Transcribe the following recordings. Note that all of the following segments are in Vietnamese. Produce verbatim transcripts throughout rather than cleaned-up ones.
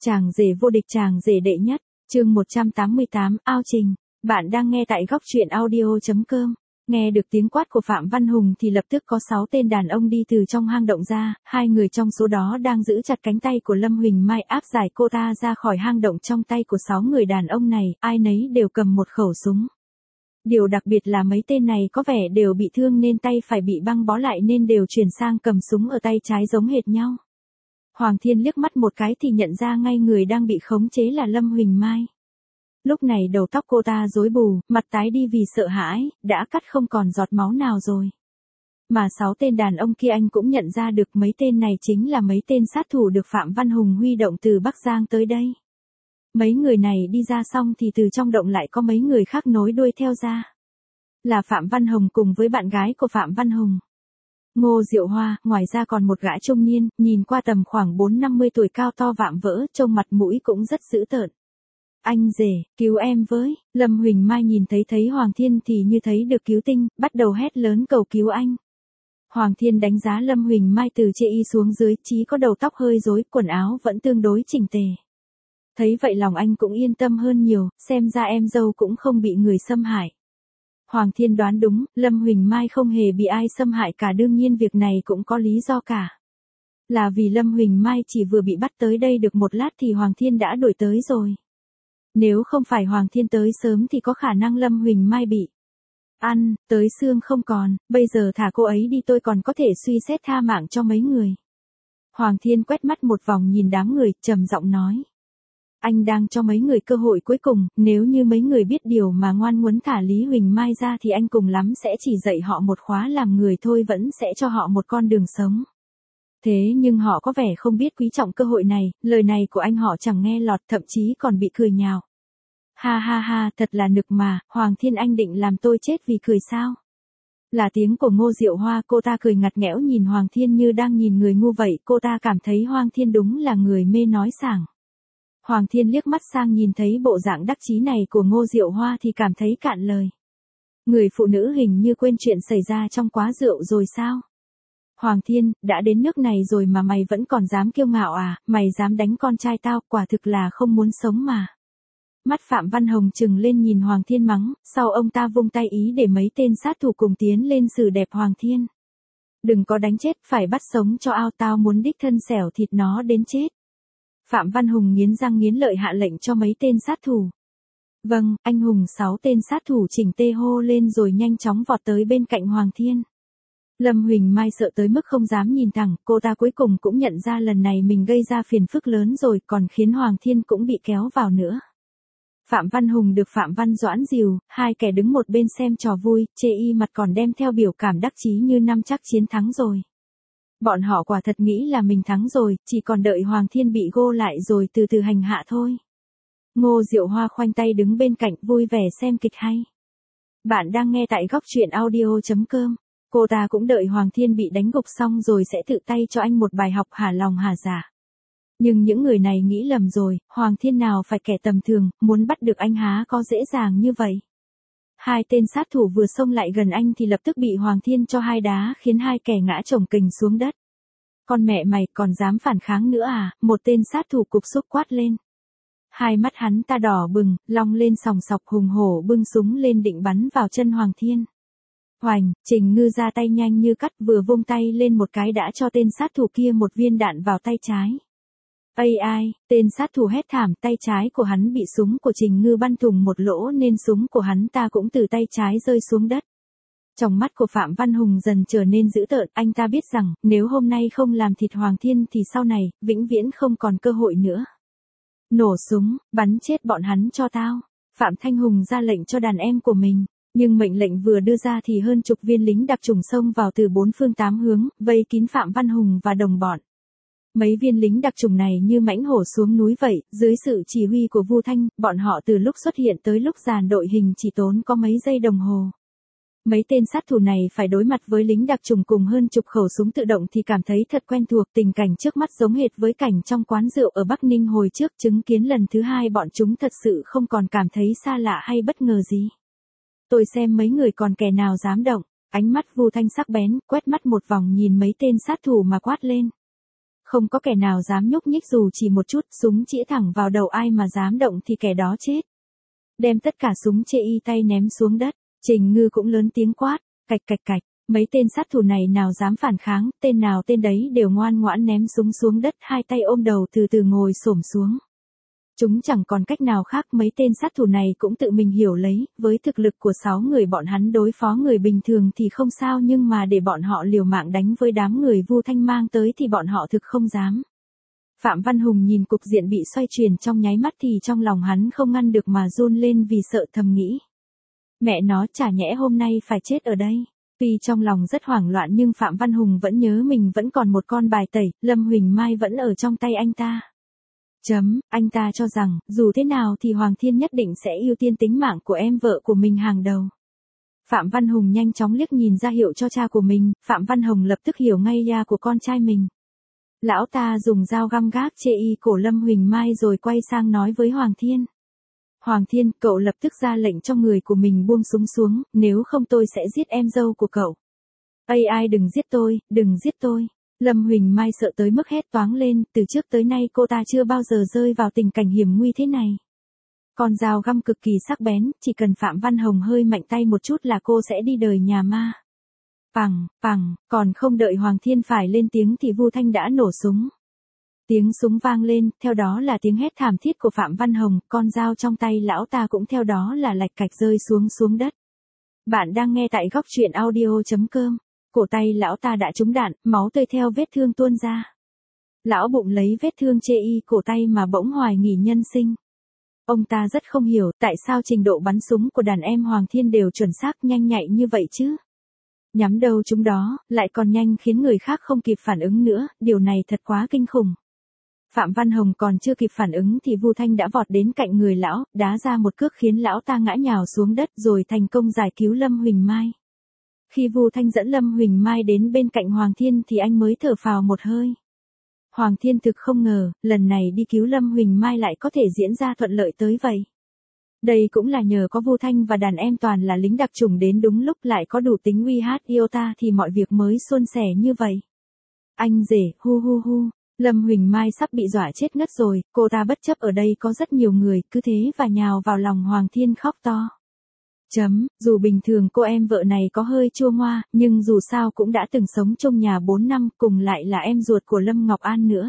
Chàng rể vô địch, chàng rể đệ nhất, chương một trăm tám mươi tám, ao trình. Bạn đang nghe tại góc truyện audio chấm com. Nghe được tiếng quát của Phạm Văn Hùng thì lập tức có sáu tên đàn ông đi từ trong hang động ra, hai người trong số đó đang giữ chặt cánh tay của Lâm Huỳnh Mai áp giải cô ta ra khỏi hang động. Trong tay của sáu người đàn ông này, ai nấy đều cầm một khẩu súng. Điều đặc biệt là mấy tên này có vẻ đều bị thương nên tay phải bị băng bó lại nên đều chuyển sang cầm súng ở tay trái giống hệt nhau. Hoàng Thiên liếc mắt một cái thì nhận ra ngay người đang bị khống chế là Lâm Huỳnh Mai. Lúc này đầu tóc cô ta rối bù, mặt tái đi vì sợ hãi, đã cắt không còn giọt máu nào rồi. Mà sáu tên đàn ông kia anh cũng nhận ra được mấy tên này chính là mấy tên sát thủ được Phạm Văn Hùng huy động từ Bắc Giang tới đây. Mấy người này đi ra xong thì từ trong động lại có mấy người khác nối đuôi theo ra. Là Phạm Văn Hồng cùng với bạn gái của Phạm Văn Hùng. Ngô Diệu Hoa, ngoài ra còn một gã trung niên, nhìn qua tầm khoảng bốn năm mươi tuổi, cao to vạm vỡ, trông mặt mũi cũng rất dữ tợn. Anh rể, cứu em với. Lâm Huỳnh Mai nhìn thấy thấy Hoàng Thiên thì như thấy được cứu tinh, bắt đầu hét lớn cầu cứu anh. Hoàng Thiên đánh giá Lâm Huỳnh Mai từ chê y xuống dưới, chí có đầu tóc hơi rối, quần áo vẫn tương đối chỉnh tề. Thấy vậy lòng anh cũng yên tâm hơn nhiều, xem ra em dâu cũng không bị người xâm hại. Hoàng Thiên đoán đúng, Lâm Huỳnh Mai không hề bị ai xâm hại cả, đương nhiên việc này cũng có lý do cả. Là vì Lâm Huỳnh Mai chỉ vừa bị bắt tới đây được một lát thì Hoàng Thiên đã đuổi tới rồi. Nếu không phải Hoàng Thiên tới sớm thì có khả năng Lâm Huỳnh Mai bị ăn, tới xương không còn, bây giờ thả cô ấy đi tôi còn có thể suy xét tha mạng cho mấy người. Hoàng Thiên quét mắt một vòng nhìn đám người, trầm giọng nói. Anh đang cho mấy người cơ hội cuối cùng, nếu như mấy người biết điều mà ngoan ngoãn thả Lý Huỳnh Mai ra thì anh cùng lắm sẽ chỉ dạy họ một khóa làm người thôi, vẫn sẽ cho họ một con đường sống. Thế nhưng họ có vẻ không biết quý trọng cơ hội này, lời này của anh họ chẳng nghe lọt, thậm chí còn bị cười nhạo. Ha ha ha, thật là nực mà, Hoàng Thiên anh định làm tôi chết vì cười sao? Là tiếng của Ngô Diệu Hoa, cô ta cười ngặt nghẽo nhìn Hoàng Thiên như đang nhìn người ngu vậy, cô ta cảm thấy Hoàng Thiên đúng là người mê nói sảng. Hoàng Thiên liếc mắt sang nhìn thấy bộ dạng đắc chí này của Ngô Diệu Hoa thì cảm thấy cạn lời. Người phụ nữ hình như quên chuyện xảy ra trong quá rượu rồi sao? Hoàng Thiên, đã đến nước này rồi mà mày vẫn còn dám kiêu ngạo à, mày dám đánh con trai tao, quả thực là không muốn sống mà. Mắt Phạm Văn Hồng trừng lên nhìn Hoàng Thiên mắng, sau ông ta vung tay ý để mấy tên sát thủ cùng tiến lên xử đẹp Hoàng Thiên. Đừng có đánh chết, phải bắt sống cho ao, tao muốn đích thân xẻo thịt nó đến chết. Phạm Văn Hùng nghiến răng nghiến lợi hạ lệnh cho mấy tên sát thủ. Vâng, anh hùng. Sáu tên sát thủ chỉnh tê hô lên rồi nhanh chóng vọt tới bên cạnh Hoàng Thiên. Lâm Huỳnh Mai sợ tới mức không dám nhìn thẳng, cô ta cuối cùng cũng nhận ra lần này mình gây ra phiền phức lớn rồi, còn khiến Hoàng Thiên cũng bị kéo vào nữa. Phạm Văn Hùng được Phạm Văn Doãn dìu, hai kẻ đứng một bên xem trò vui, chê y mặt còn đem theo biểu cảm đắc chí như năm chắc chiến thắng rồi. Bọn họ quả thật nghĩ là mình thắng rồi, chỉ còn đợi Hoàng Thiên bị gô lại rồi từ từ hành hạ thôi. Ngô Diệu Hoa khoanh tay đứng bên cạnh vui vẻ xem kịch hay. Bạn đang nghe tại góc truyện audio chấm com. Cô ta cũng đợi Hoàng Thiên bị đánh gục xong rồi sẽ tự tay cho anh một bài học hả lòng hả dạ. Nhưng những người này nghĩ lầm rồi, Hoàng Thiên nào phải kẻ tầm thường, muốn bắt được anh há có dễ dàng như vậy. Hai tên sát thủ vừa xông lại gần anh thì lập tức bị Hoàng Thiên cho hai đá khiến hai kẻ ngã chồng kình xuống đất. Con mẹ mày còn dám phản kháng nữa à, một tên sát thủ cục xúc quát lên. Hai mắt hắn ta đỏ bừng, long lên sòng sọc hùng hổ bưng súng lên định bắn vào chân Hoàng Thiên. Hoành, Trình Ngư ra tay nhanh như cắt vừa vung tay lên một cái đã cho tên sát thủ kia một viên đạn vào tay trái. Ây ai, tên sát thủ hét thảm, tay trái của hắn bị súng của Trình Ngư bắn thủng một lỗ nên súng của hắn ta cũng từ tay trái rơi xuống đất. Trong mắt của Phạm Văn Hùng dần trở nên dữ tợn, anh ta biết rằng, nếu hôm nay không làm thịt Hoàng Thiên thì sau này, vĩnh viễn không còn cơ hội nữa. Nổ súng, bắn chết bọn hắn cho tao. Phạm Thanh Hùng ra lệnh cho đàn em của mình, nhưng mệnh lệnh vừa đưa ra thì hơn chục viên lính đặc chủng xông vào từ bốn phương tám hướng, vây kín Phạm Văn Hùng và đồng bọn. Mấy viên lính đặc chủng này như mãnh hổ xuống núi vậy, dưới sự chỉ huy của Vu Thanh, bọn họ từ lúc xuất hiện tới lúc dàn đội hình chỉ tốn có mấy giây đồng hồ. Mấy tên sát thủ này phải đối mặt với lính đặc chủng cùng hơn chục khẩu súng tự động thì cảm thấy thật quen thuộc, tình cảnh trước mắt giống hệt với cảnh trong quán rượu ở Bắc Ninh hồi trước, chứng kiến lần thứ hai bọn chúng thật sự không còn cảm thấy xa lạ hay bất ngờ gì. Tôi xem mấy người còn kẻ nào dám động, ánh mắt Vu Thanh sắc bén, quét mắt một vòng nhìn mấy tên sát thủ mà quát lên. Không có kẻ nào dám nhúc nhích dù chỉ một chút, súng chĩa thẳng vào đầu ai mà dám động thì kẻ đó chết. Đem tất cả súng chê y tay ném xuống đất, Trình Ngư cũng lớn tiếng quát, cạch cạch cạch, mấy tên sát thủ này nào dám phản kháng, tên nào tên đấy đều ngoan ngoãn ném súng xuống đất, hai tay ôm đầu từ từ ngồi xổm xuống. Chúng chẳng còn cách nào khác, mấy tên sát thủ này cũng tự mình hiểu lấy, với thực lực của sáu người bọn hắn đối phó người bình thường thì không sao, nhưng mà để bọn họ liều mạng đánh với đám người Vu Thanh mang tới thì bọn họ thực không dám. Phạm Văn Hùng nhìn cục diện bị xoay chuyển trong nháy mắt thì trong lòng hắn không ngăn được mà run lên vì sợ, thầm nghĩ. Mẹ nó, chả nhẽ hôm nay phải chết ở đây. Tuy trong lòng rất hoảng loạn nhưng Phạm Văn Hùng vẫn nhớ mình vẫn còn một con bài tẩy, Lâm Huỳnh Mai vẫn ở trong tay anh ta. Chấm, anh ta cho rằng, dù thế nào thì Hoàng Thiên nhất định sẽ ưu tiên tính mạng của em vợ của mình hàng đầu. Phạm Văn Hùng nhanh chóng liếc nhìn ra hiệu cho cha của mình, Phạm Văn Hồng lập tức hiểu ngay ya của con trai mình. Lão ta dùng dao găm gác chê y cổ Lâm Huỳnh Mai rồi quay sang nói với Hoàng Thiên. Hoàng Thiên, cậu lập tức ra lệnh cho người của mình buông súng xuống, nếu không tôi sẽ giết em dâu của cậu. Ây ai đừng giết tôi, đừng giết tôi. Lâm Huỳnh Mai sợ tới mức hét toáng lên, từ trước tới nay cô ta chưa bao giờ rơi vào tình cảnh hiểm nguy thế này. Con dao găm cực kỳ sắc bén, chỉ cần Phạm Văn Hồng hơi mạnh tay một chút là cô sẽ đi đời nhà ma. Pằng, pằng, còn không đợi Hoàng Thiên phải lên tiếng thì Vu Thanh đã nổ súng. Tiếng súng vang lên, theo đó là tiếng hét thảm thiết của Phạm Văn Hồng, con dao trong tay lão ta cũng theo đó là lạch cạch rơi xuống xuống đất. Bạn đang nghe tại góc truyện audio chấm com. Cổ tay lão ta đã trúng đạn, máu tươi theo vết thương tuôn ra. Lão bụng lấy vết thương chê y cổ tay mà bỗng hoài nghi nhân sinh. Ông ta rất không hiểu tại sao trình độ bắn súng của đàn em Hoàng Thiên đều chuẩn xác nhanh nhạy như vậy chứ. Nhắm đầu chúng đó, lại còn nhanh khiến người khác không kịp phản ứng nữa, điều này thật quá kinh khủng. Phạm Văn Hồng còn chưa kịp phản ứng thì Vu Thanh đã vọt đến cạnh người lão, đá ra một cước khiến lão ta ngã nhào xuống đất rồi thành công giải cứu Lâm Huỳnh Mai. Khi Vu Thanh dẫn Lâm Huỳnh Mai đến bên cạnh Hoàng Thiên thì anh mới thở phào một hơi. Hoàng Thiên thực không ngờ, lần này đi cứu Lâm Huỳnh Mai lại có thể diễn ra thuận lợi tới vậy. Đây cũng là nhờ có Vu Thanh và đàn em toàn là lính đặc chủng đến đúng lúc, lại có đủ tính uy hát iota thì mọi việc mới suôn sẻ như vậy. Anh rể, hu hu hu, Lâm Huỳnh Mai sắp bị dọa chết ngất rồi, cô ta bất chấp ở đây có rất nhiều người, cứ thế và nhào vào lòng Hoàng Thiên khóc to. Chấm, dù bình thường cô em vợ này có hơi chua ngoa, nhưng dù sao cũng đã từng sống chung nhà bốn năm, cùng lại là em ruột của Lâm Ngọc An nữa.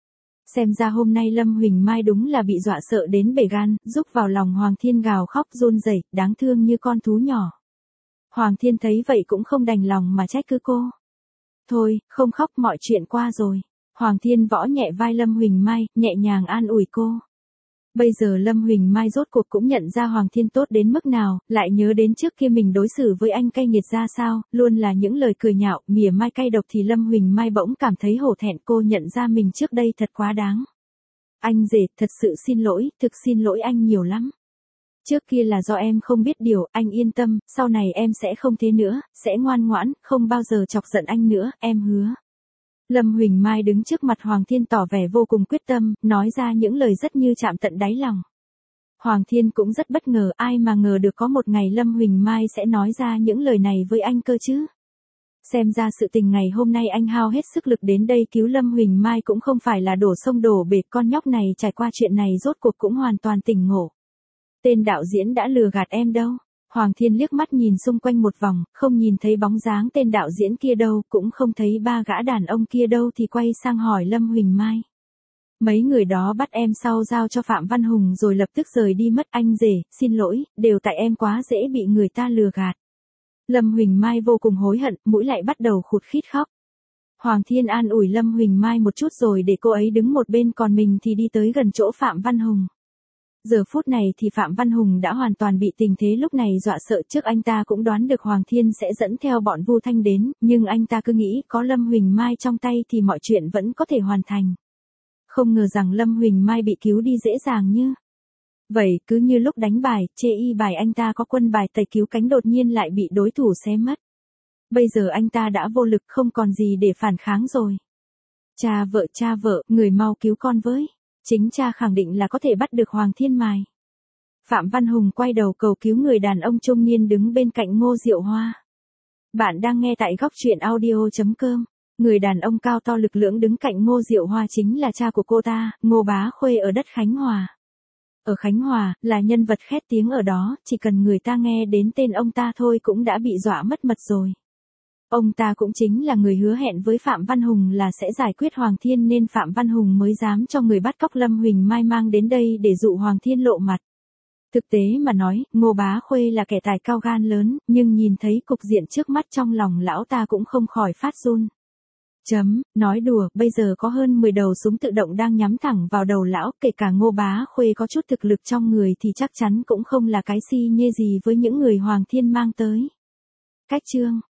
Xem ra hôm nay Lâm Huỳnh Mai đúng là bị dọa sợ đến bể gan, rúc vào lòng Hoàng Thiên gào khóc run rẩy, đáng thương như con thú nhỏ. Hoàng Thiên thấy vậy cũng không đành lòng mà trách cứ cô. Thôi, không khóc, mọi chuyện qua rồi. Hoàng Thiên võ nhẹ vai Lâm Huỳnh Mai, nhẹ nhàng an ủi cô. Bây giờ Lâm Huỳnh Mai rốt cuộc cũng nhận ra Hoàng Thiên tốt đến mức nào, lại nhớ đến trước kia mình đối xử với anh cay nghiệt ra sao, luôn là những lời cười nhạo, mỉa mai cay độc thì Lâm Huỳnh Mai bỗng cảm thấy hổ thẹn, cô nhận ra mình trước đây thật quá đáng. Anh rể, thật sự xin lỗi, thực xin lỗi anh nhiều lắm. Trước kia là do em không biết điều, anh yên tâm, sau này em sẽ không thế nữa, sẽ ngoan ngoãn, không bao giờ chọc giận anh nữa, em hứa. Lâm Huỳnh Mai đứng trước mặt Hoàng Thiên tỏ vẻ vô cùng quyết tâm, nói ra những lời rất như chạm tận đáy lòng. Hoàng Thiên cũng rất bất ngờ, ai mà ngờ được có một ngày Lâm Huỳnh Mai sẽ nói ra những lời này với anh cơ chứ. Xem ra sự tình ngày hôm nay anh hao hết sức lực đến đây cứu Lâm Huỳnh Mai cũng không phải là đổ sông đổ bể, con nhóc này trải qua chuyện này rốt cuộc cũng hoàn toàn tỉnh ngộ. Tên đạo diễn đã lừa gạt em đâu. Hoàng Thiên liếc mắt nhìn xung quanh một vòng, không nhìn thấy bóng dáng tên đạo diễn kia đâu, cũng không thấy ba gã đàn ông kia đâu thì quay sang hỏi Lâm Huỳnh Mai. Mấy người đó bắt em sau giao cho Phạm Văn Hùng rồi lập tức rời đi mất, anh rể, xin lỗi, đều tại em quá dễ bị người ta lừa gạt. Lâm Huỳnh Mai vô cùng hối hận, mũi lại bắt đầu khụt khít khóc. Hoàng Thiên an ủi Lâm Huỳnh Mai một chút rồi để cô ấy đứng một bên, còn mình thì đi tới gần chỗ Phạm Văn Hùng. Giờ phút này thì Phạm Văn Hùng đã hoàn toàn bị tình thế lúc này dọa sợ, trước anh ta cũng đoán được Hoàng Thiên sẽ dẫn theo bọn Vu Thanh đến, nhưng anh ta cứ nghĩ có Lâm Huỳnh Mai trong tay thì mọi chuyện vẫn có thể hoàn thành. Không ngờ rằng Lâm Huỳnh Mai bị cứu đi dễ dàng như vậy, cứ như lúc đánh bài, chê y bài anh ta có quân bài tẩy cứu cánh đột nhiên lại bị đối thủ xé mất. Bây giờ anh ta đã vô lực, không còn gì để phản kháng rồi. Cha vợ, cha vợ, người mau cứu con với. Chính cha khẳng định là có thể bắt được Hoàng Thiên mài. Phạm Văn Hùng quay đầu cầu cứu người đàn ông trung niên đứng bên cạnh Ngô Diệu Hoa. Bạn đang nghe tại góc truyện audio chấm com. Người đàn ông cao to lực lưỡng đứng cạnh Ngô Diệu Hoa chính là cha của cô ta, Ngô Bá Khuê ở đất Khánh Hòa. Ở Khánh Hòa, là nhân vật khét tiếng ở đó, chỉ cần người ta nghe đến tên ông ta thôi cũng đã bị dọa mất mật rồi. Ông ta cũng chính là người hứa hẹn với Phạm Văn Hùng là sẽ giải quyết Hoàng Thiên nên Phạm Văn Hùng mới dám cho người bắt cóc Lâm Huỳnh Mai mang đến đây để dụ Hoàng Thiên lộ mặt. Thực tế mà nói, Ngô Bá Khuê là kẻ tài cao gan lớn, nhưng nhìn thấy cục diện trước mắt trong lòng lão ta cũng không khỏi phát run. Chấm, nói đùa, bây giờ có hơn mười đầu súng tự động đang nhắm thẳng vào đầu lão, kể cả Ngô Bá Khuê có chút thực lực trong người thì chắc chắn cũng không là cái si nhê gì với những người Hoàng Thiên mang tới. Cách chương